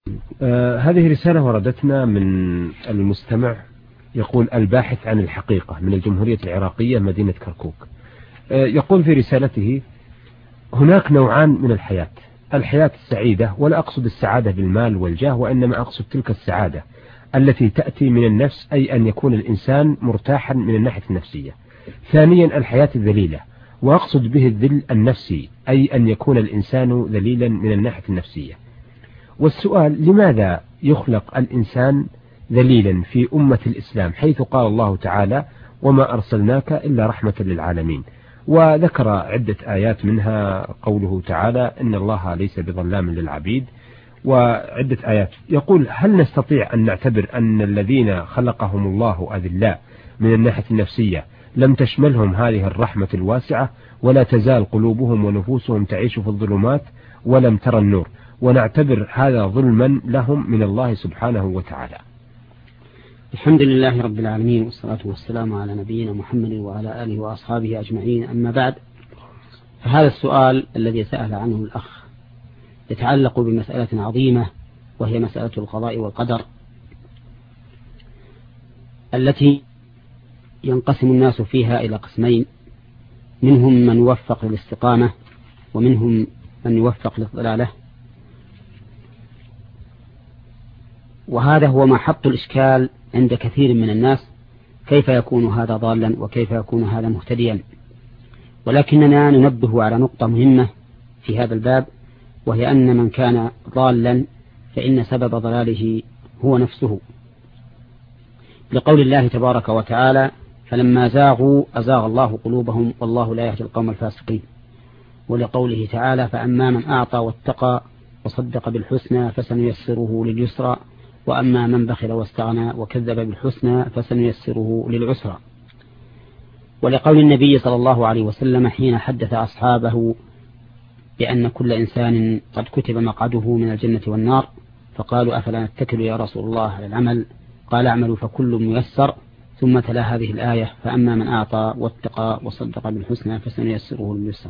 هذه رسالة وردتنا من المستمع، يقول: الباحث عن الحقيقة، من الجمهورية العراقية مدينة كركوك. يقول في رسالته: هناك نوعان من الحياة: الحياة السعيدة، ولا أقصد السعادة بالمال والجاه، وإنما أقصد تلك السعادة التي تأتي من النفس، أي أن يكون الإنسان مرتاحا من الناحية النفسية. ثانيا الحياة الذليلة، وأقصد به الذل النفسي، أي أن يكون الإنسان ذليلا من الناحية النفسية. والسؤال: لماذا يخلق الإنسان ذليلا في أمة الإسلام، حيث قال الله تعالى: وما أرسلناك إلا رحمة للعالمين؟ وذكر عدة آيات، منها قوله تعالى: إن الله ليس بظلام للعبيد، وعدة آيات. يقول: هل نستطيع أن نعتبر أن الذين خلقهم الله أذلاء من الناحية النفسية لم تشملهم هذه الرحمة الواسعة، ولا تزال قلوبهم ونفوسهم تعيش في الظلمات ولم ترى النور، ونعتبر هذا ظلما لهم من الله سبحانه وتعالى؟ الحمد لله رب العالمين، والصلاة والسلام على نبينا محمد وعلى آله وأصحابه أجمعين. أما بعد، فهذا السؤال الذي سأل عنه الأخ يتعلق بمسألة عظيمة، وهي مسألة القضاء والقدر، التي ينقسم الناس فيها إلى قسمين: منهم من يوفق للاستقامة، ومنهم من يوفق للضلالة. وهذا هو محط الإشكال عند كثير من الناس: كيف يكون هذا ضالا وكيف يكون هذا مهتديا؟ ولكننا ننبه على نقطة مهمة في هذا الباب، وهي أن من كان ضالا فإن سبب ضلاله هو نفسه، لقول الله تبارك وتعالى: فلما زاغوا أزاغ الله قلوبهم والله لا يهدي القوم الفاسقين. ولقوله تعالى: فأما من أعطى واتقى وصدق بالحسنى فسنيسره لليسرى، وأما من بخل واستغنى وكذب بالحسنى فسنيسره للعسرى. ولقول النبي صلى الله عليه وسلم حين حدث أصحابه بأن كل إنسان قد كتب مقعده من الجنة والنار، فقالوا: أفلا نتكل يا رسول الله على العمل؟ قال: اعملوا فكل ميسر. ثم تلا هذه الآية: فأما من أعطى واتقى وصدق بالحسنى فسنيسره لليسرى.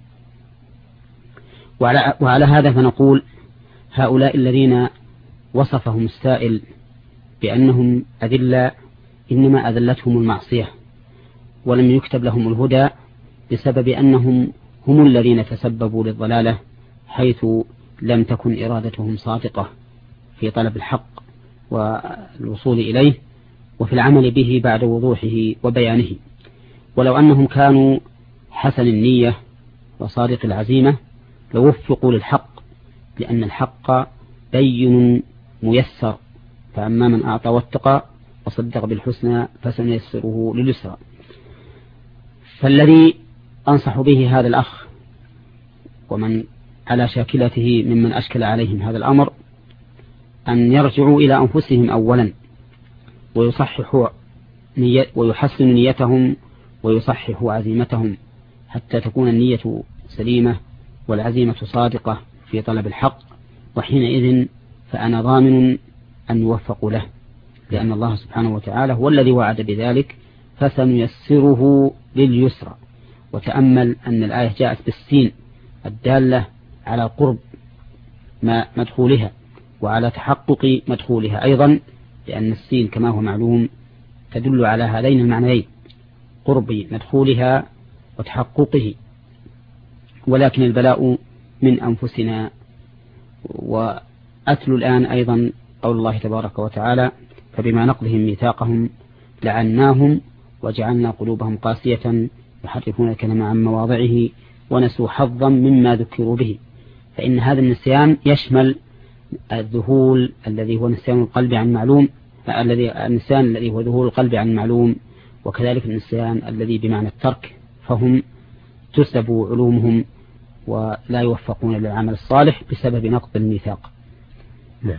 وعلى هذا فنقول: هؤلاء الذين وصفهم السائل بأنهم أذلاء إنما أذلتهم المعصية، ولم يكتب لهم الهدى بسبب أنهم هم الذين تسببوا للضلالة، حيث لم تكن إرادتهم صادقة في طلب الحق والوصول إليه وفي العمل به بعد وضوحه وبيانه. ولو أنهم كانوا حسن النية وصادق العزيمة لوفقوا للحق، لأن الحق بين ميسر: فأما من أعطى واتقى وصدق بالحسنى فسنيسره لليسرى. فالذي أنصح به هذا الأخ ومن على شاكلته ممن أشكل عليهم هذا الأمر أن يرجعوا إلى أنفسهم أولا، ويصححوا ويحسنوا نيتهم ويصححوا عزيمتهم، حتى تكون النية سليمة والعزيمة صادقة في طلب الحق، وحينئذ فأنا ضامن أن يوفقوا له، لأن الله سبحانه وتعالى هو الذي وعد بذلك: فسنيسره لليسرى. وتأمل أن الآية جاءت بالسين الدالة على قرب مدخولها وعلى تحقق مدخولها أيضا، لأن السين كما هو معلوم تدل على هذين المعنيين: قرب مدخولها وتحققه. ولكن البلاء من أنفسنا. وأتل الآن أيضا قول الله تبارك وتعالى: فبما نقضهم ميثاقهم لعناهم وجعلنا قلوبهم قاسية يحرفون الكلام عن مواضعه ونسوا حظا مما ذكروا به. فإن هذا النسيان يشمل الذهول الذي هو نسيان القلب عن معلوم، النسيان الذي هو ذهول القلب عن معلوم، وكذلك النسيان الذي بمعنى الترك، فهم تسلب علومهم ولا يوفقون للعمل الصالح بسبب نقض الميثاق. نعم.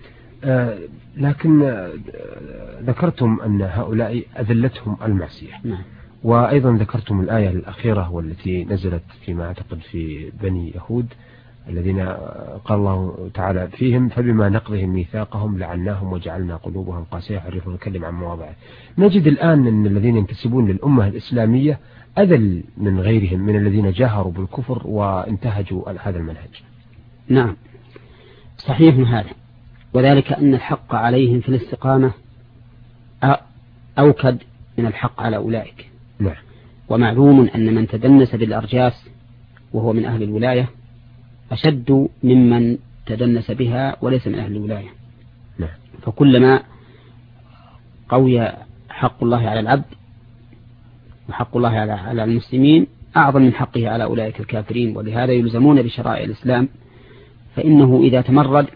لكن ذكرتم أن هؤلاء أذلتهم المعصية. نعم. وأيضا ذكرتم الآية الأخيرة والتي نزلت فيما أعتقد في بني يهود، الذين قال الله تعالى فيهم: فبما نقضهم ميثاقهم لعناهم وجعلنا قلوبهم قاسية يحرفون الكلم عن مواضعه. نجد الآن أن الذين ينتسبون للأمة الإسلامية أذل من غيرهم من الذين جاهروا بالكفر وانتهجوا هذا المنهج. نعم، صحيح هذا. وذلك أن الحق عليهم في الاستقامة أوكد من الحق على أولئك. نعم. ومعلوم أن من تدنس بالأرجاس وهو من أهل الولاية أشد ممن تدنس بها وليس من أهل الولاية. نعم. فكلما قوي حق الله على العبد وحق الله على المسلمين أعظم من حقه على أولئك الكافرين، ولهذا يلزمون بشرائع الإسلام، فإنه إذا تمرد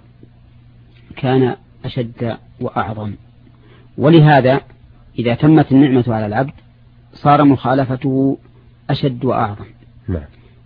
كان أشد وأعظم. ولهذا إذا تمت النعمة على العبد صار مخالفته أشد وأعظم. نعم.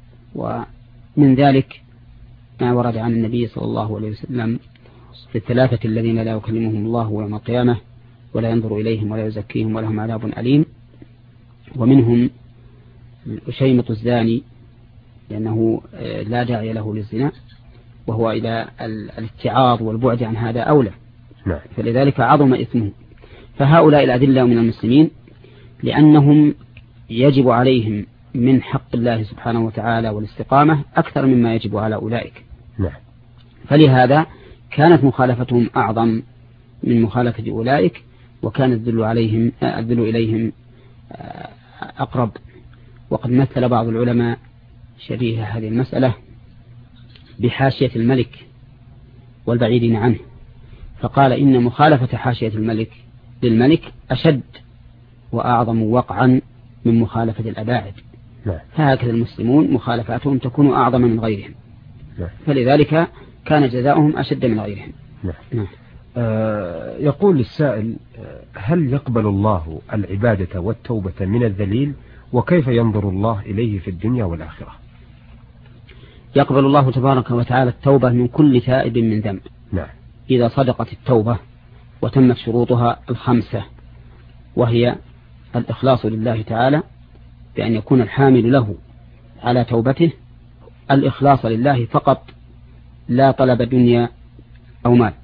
ومن ذلك ما ورد عن النبي صلى الله عليه وسلم في الثلاثة الذين لا يكلمهم الله يوم القيامة ولا ينظر إليهم ولا يزكيهم ولهم عذاب أليم، ومنهم الأشيمة الزاني لأنه لا داعي له للزنا، وهو إلى الاتعاظ والبعد عن هذا أولى. نعم. فلذلك عظم إثمه. فهؤلاء الأذلة من المسلمين لأنهم يجب عليهم من حق الله سبحانه وتعالى والاستقامة أكثر مما يجب على أولئك. نعم. فلهذا كانت مخالفتهم أعظم من مخالفة أولئك، وكان الذل إليهم أقرب. وقد مثل بعض العلماء شبيه هذه المسألة بحاشية الملك والبعيدين عنه، فقال إن مخالفة حاشية الملك للملك أشد وأعظم وقعا من مخالفة الأباعد. نعم. فهكذا المسلمون مخالفاتهم تكون أعظم من غيرهم. نعم. فلذلك كان جزاؤهم أشد من غيرهم. نعم. نعم. يقول السائل: هل يقبل الله العبادة والتوبة من الذليل؟ وكيف ينظر الله إليه في الدنيا والآخرة؟ يقبل الله تبارك وتعالى التوبة من كل تائب من ذنب. نعم. إذا صدقت التوبة وتمت شروطها الخمسة، وهي الإخلاص لله تعالى بأن يكون الحامل له على توبته الإخلاص لله فقط لا طلب دنيا أو مال.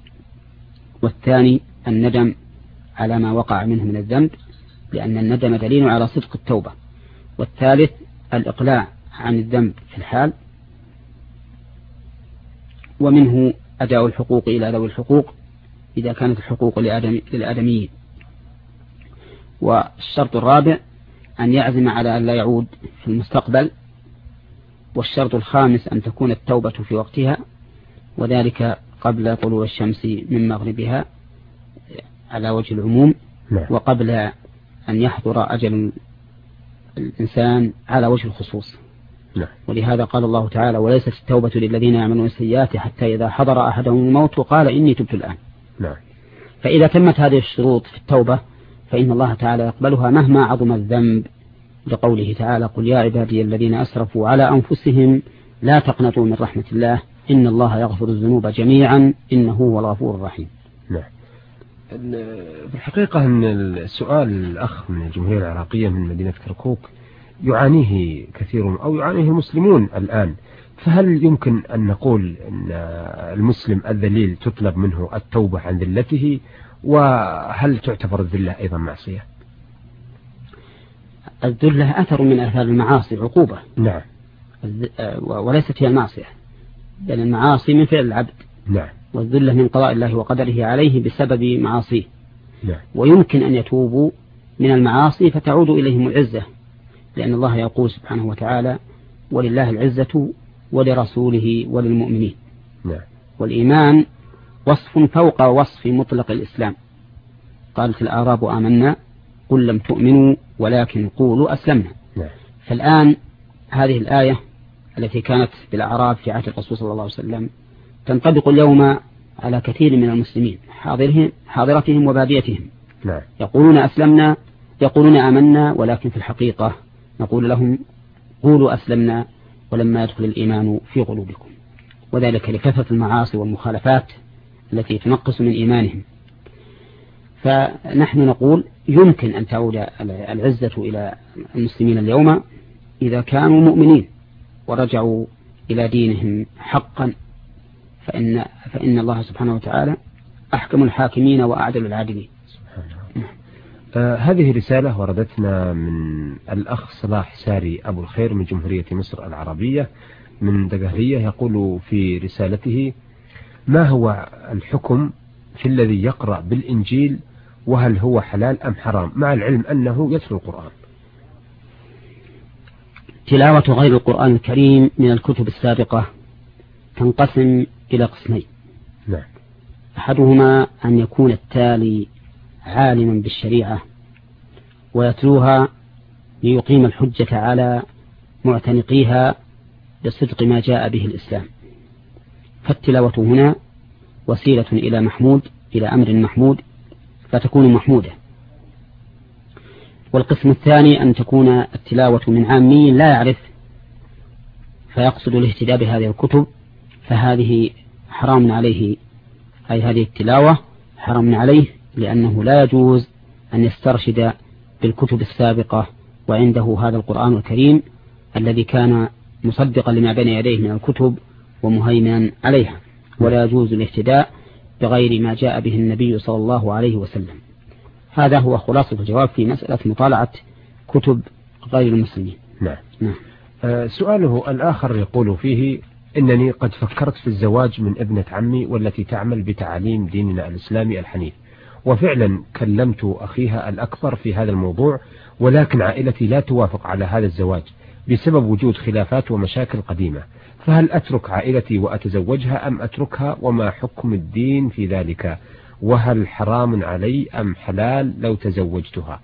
والثاني الندم على ما وقع منه من الذنب لأن الندم دليل على صدق التوبة. والثالث الإقلاع عن الذنب في الحال. ومنه أداء الحقوق إلى ذوي الحقوق إذا كانت الحقوق للآدميين. والشرط الرابع أن يعزم على أن لا يعود في المستقبل. والشرط الخامس أن تكون التوبة في وقتها، وذلك قبل طلوع الشمس من مغربها على وجه العموم. نعم. وقبل أن يحضر أجل الإنسان على وجه الخصوص. نعم. ولهذا قال الله تعالى: وليست التوبة للذين يعملون السيئات حتى إذا حضر أحدهم الموت وقال إني تبت الآن. نعم. فإذا تمت هذه الشروط في التوبة فإن الله تعالى يقبلها مهما عظم الذنب، لقوله تعالى: قل يا عبادي الذين أسرفوا على أنفسهم لا تقنطوا من رحمة الله إن الله يغفر الذنوب جميعا إنه هو الغفور الرحيم. نعم. في الحقيقة أن السؤال الأخ من الجمهورية العراقية من مدينة كركوك يعانيه كثير أو يعانيه المسلمون الآن، فهل يمكن أن نقول أن المسلم الذليل تطلب منه التوبة عن ذلته؟ وهل تعتبر الذلة أيضا معصية؟ الذلة أثر من آثار المعاصي، عقوبة. نعم. وليست هي المعصية، لأن المعاصي من فعل العبد. نعم. والذلة من قضاء الله وقدره عليه بسبب معاصيه. نعم. ويمكن أن يتوبوا من المعاصي فتعود إليهم العزة، لأن الله يقول سبحانه وتعالى: ولله العزة ولرسوله وللمؤمنين. نعم. والإيمان وصف فوق وصف مطلق الإسلام. قالت الأعراب آمنا قل لم تؤمنوا ولكن قولوا أسلمنا. نعم. فالآن هذه الآية التي كانت بالأعراب في عهد الرسول صلى الله عليه وسلم تنطبق اليوم على كثير من المسلمين حاضرتهم وباديتهم. نعم. يقولون أسلمنا، يقولون آمنا، ولكن في الحقيقة نقول لهم قولوا أسلمنا ولما يدخل الإيمان في قلوبكم، وذلك لكثرة المعاصي والمخالفات التي تنقص من إيمانهم. فنحن نقول يمكن أن تعود العزة إلى المسلمين اليوم إذا كانوا مؤمنين ورجعوا إلى دينهم حقا، فإن الله سبحانه وتعالى أحكم الحاكمين وأعدل العادلين. هذه رسالة وردتنا من الأخ صلاح ساري أبو الخير من جمهورية مصر العربية من دقهلية، يقول في رسالته: ما هو الحكم في الذي يقرأ بالإنجيل، وهل هو حلال أم حرام، مع العلم أنه يتلو القرآن؟ تلاوة غير القرآن الكريم من الكتب السابقة تنقسم إلى قسمين. نعم. أحدهما أن يكون التالي عالما بالشريعة ويتلوها ليقيم الحجة على معتنقيها بصدق ما جاء به الإسلام، فالتلاوة هنا وسيلة إلى أمر محمود فتكون محمودة. والقسم الثاني أن تكون التلاوة من عامي لا يعرف فيقصد الاهتداء بهذه الكتب، فهذه حرام عليه، أي هذه التلاوة حرام عليه، لأنه لا يجوز أن يسترشد بالكتب السابقة وعنده هذا القرآن الكريم الذي كان مصدقا لما بين يديه من الكتب ومهيمنا عليها، ولا يجوز الاهتداء بغير ما جاء به النبي صلى الله عليه وسلم. هذا هو خلاصة الجواب في مسألة مطالعة كتب غير المسلمين. نعم. نعم. سؤاله الآخر يقول فيه: إنني قد فكرت في الزواج من ابنة عمي والتي تعمل بتعاليم ديننا الإسلامي الحنيف، وفعلا كلمت أخيها الأكبر في هذا الموضوع، ولكن عائلتي لا توافق على هذا الزواج بسبب وجود خلافات ومشاكل قديمة، فهل أترك عائلتي وأتزوجها أم أتركها، وما حكم الدين في ذلك، وهل حرام علي أم حلال لو تزوجتها؟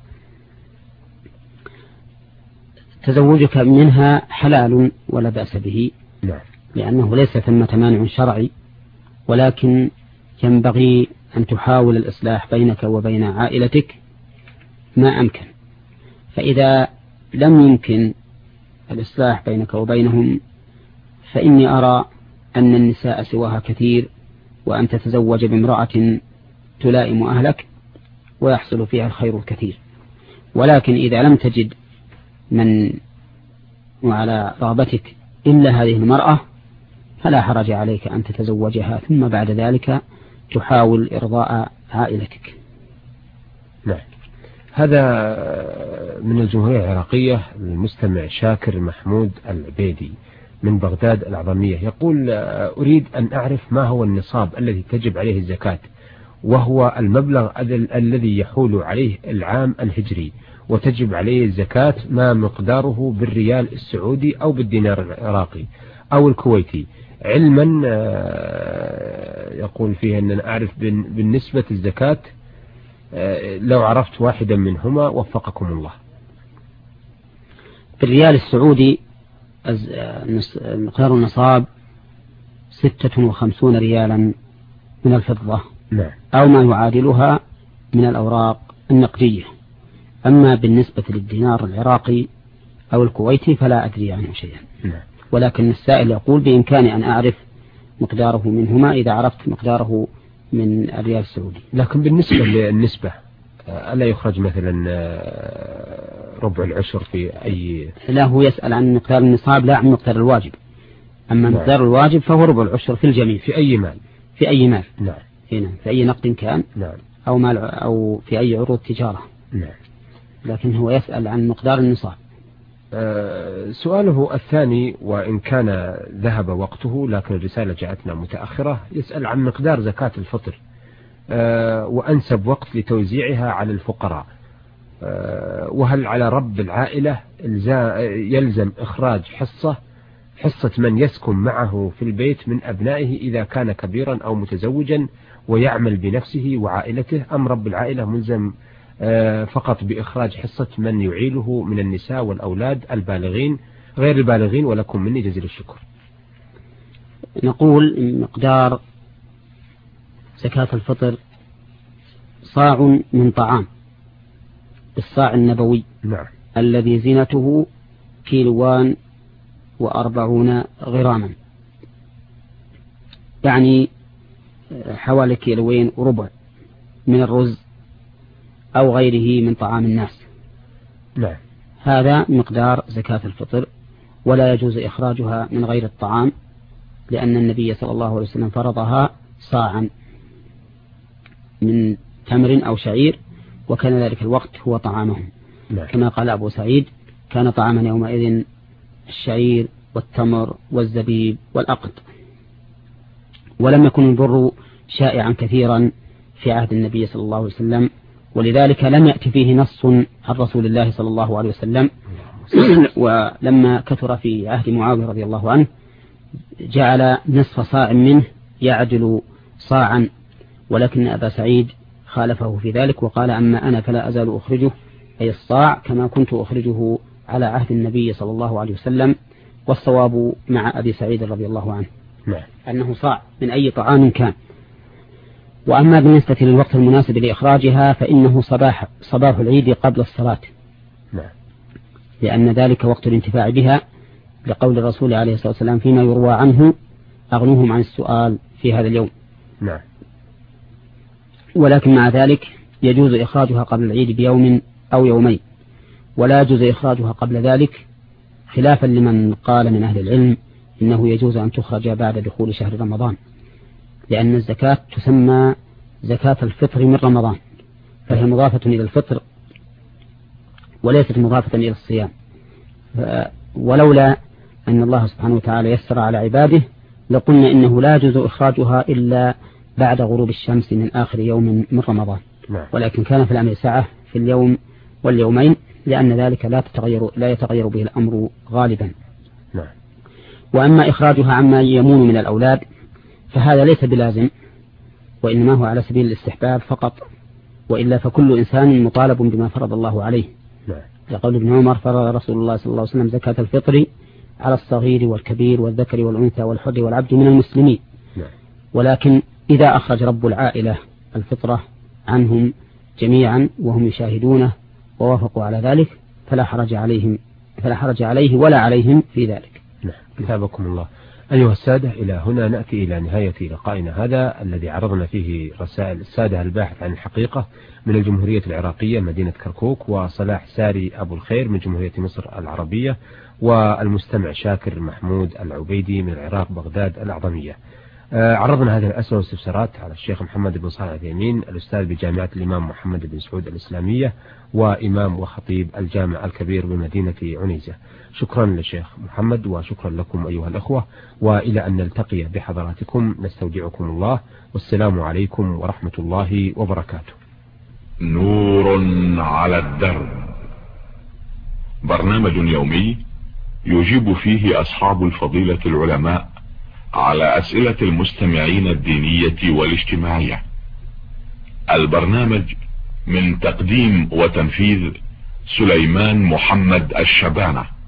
تزوجك منها حلال ولا بأس به. نعم. لأنه ليس ثمة مانع شرعي، ولكن ينبغي أن تحاول الإصلاح بينك وبين عائلتك ما أمكن، فإذا لم يمكن الإصلاح بينك وبينهم فإني أرى أن النساء سواها كثير، وأن تتزوج بامرأة تلائم أهلك ويحصل فيها الخير الكثير. ولكن إذا لم تجد من وعلى رغبتك إلا هذه المرأة فلا حرج عليك أن تتزوجها، ثم بعد ذلك تحاول إرضاء عائلتك. نعم. هذا من الجمهورية العراقية المستمع شاكر محمود العبيدي من بغداد الأعظمية، يقول: أريد أن أعرف ما هو النصاب الذي تجب عليه الزكاة، وهو المبلغ الذي يحول عليه العام الهجري، وتجب عليه الزكاة ما مقداره بالريال السعودي أو بالدينار العراقي أو الكويتي، علما يقول فيه أن أعرف بالنسبة الزكاة لو عرفت واحدا منهما وفقكم الله. بالريال السعودي مقدار النصاب 56 ريالا من الفضة. نعم. أو ما يعادلها من الأوراق النقدية. أما بالنسبة للدينار العراقي أو الكويتي فلا أدري عنه شيئا. نعم. ولكن السائل يقول بإمكاني أن أعرف مقداره منهما إذا عرفت مقداره من الريال السعودي. لكن بالنسبة للنسبة ألا يخرج مثلا ربع العشر في أي؟ لا، هو يسأل عن مقدار النصاب لا عن مقدار الواجب. أما نعم. مقدار الواجب فهو ربع العشر في الجميع. في أي مال؟ في أي مال. نعم. هنا في أي نقد كان. نعم. أو مال أو في أي عروض تجارة. نعم. لكن هو يسأل عن مقدار النصاب. سؤاله الثاني، وإن كان ذهب وقته لكن الرسالة جاءتنا متأخرة، يسأل عن مقدار زكاة الفطر وأنسب وقت لتوزيعها على الفقراء، وهل على رب العائلة يلزم إخراج حصة من يسكن معه في البيت من أبنائه إذا كان كبيرا أو متزوجا ويعمل بنفسه وعائلته، أم رب العائلة ملزم فقط بإخراج حصة من يعيله من النساء والأولاد البالغين غير البالغين؟ ولكم مني جزيل الشكر. نقول مقدار زكاة الفطر صاع من طعام بالصاع النبوي. نعم. الذي زينته 140 غراما، يعني حوالي 2.25 كيلو من الرز أو غيره من طعام الناس. نعم. هذا مقدار زكاة الفطر، ولا يجوز إخراجها من غير الطعام، لأن النبي صلى الله عليه وسلم فرضها صاعا من تمر أو شعير، وكان ذلك الوقت هو طعامهم. نعم. كما قال أبو سعيد: كان طعاما يومئذ الشعير والتمر والزبيب والأقط. ولم يكن البر شائعا كثيرا في عهد النبي صلى الله عليه وسلم، ولذلك لم يأتي فيه نص عن رسول الله صلى الله عليه وسلم. ولما كثر في عهد معاوية رضي الله عنه جعل نصف صاع منه يعدل صاعا، ولكن أبا سعيد خالفه في ذلك وقال أما أنا فلا أزال أخرجه أي الصاع كما كنت أخرجه على عهد النبي صلى الله عليه وسلم. والصواب مع أبي سعيد رضي الله عنه أنه صاع من أي طعام كان. وأما بالنسبة للوقت المناسب لإخراجها فإنه صباح العيد قبل الصلاة، لأن ذلك وقت الانتفاع بها، لقول الرسول عليه الصلاة والسلام فيما يروى عنه أغنوهم عن السؤال في هذا اليوم. ولكن مع ذلك يجوز إخراجها قبل العيد بيوم أو يومين، ولا يجوز إخراجها قبل ذلك، خلافا لمن قال من أهل العلم إنه يجوز أن تخرج بعد دخول شهر رمضان، لأن الزكاة تسمى زكاة الفطر من رمضان، فهي مضافة إلى الفطر وليست مضافة إلى الصيام. ولولا أن الله سبحانه وتعالى يسر على عباده لقلنا إنه لا يجوز إخراجها إلا بعد غروب الشمس من آخر يوم من رمضان، ولكن كان في الأمر سعة في اليوم واليومين، لأن ذلك لا يتغير به الأمر غالبا. وأما إخراجها عما يمون من الأولاد فهذا ليس بلازم، وإنما هو على سبيل الاستحباب فقط، وإلا فكل إنسان مطالب بما فرض الله عليه. يقول ابن عمر فرض رسول الله صلى الله عليه وسلم زكاة الفطر على الصغير والكبير والذكر والأنثى والحر والعبد من المسلمين. ولكن إذا أخرج رب العائلة الفطرة عنهم جميعا وهم يشاهدونه ووافقوا على ذلك فلا حرج عليه ولا عليهم في ذلك. كتابكم الله. أيها السادة، إلى هنا نأتي إلى نهاية لقائنا هذا الذي عرضنا فيه رسائل السادة الباحث عن الحقيقة من الجمهورية العراقية مدينة كركوك، وصلاح ساري أبو الخير من جمهورية مصر العربية، والمستمع شاكر محمود العبيدي من العراق بغداد الأعظمية. عرضنا هذه الأسئلة والاستفسارات على الشيخ محمد بن صالح العثيمين الأستاذ بجامعة الإمام محمد بن سعود الإسلامية وإمام وخطيب الجامع الكبير بمدينة عنيزة. شكرا للشيخ محمد وشكرا لكم أيها الأخوة، وإلى أن نلتقي بحضراتكم نستودعكم الله، والسلام عليكم ورحمة الله وبركاته. نور على الدرب، برنامج يومي يجيب فيه أصحاب الفضيلة العلماء على أسئلة المستمعين الدينية والاجتماعية. البرنامج من تقديم وتنفيذ سليمان محمد الشبانة.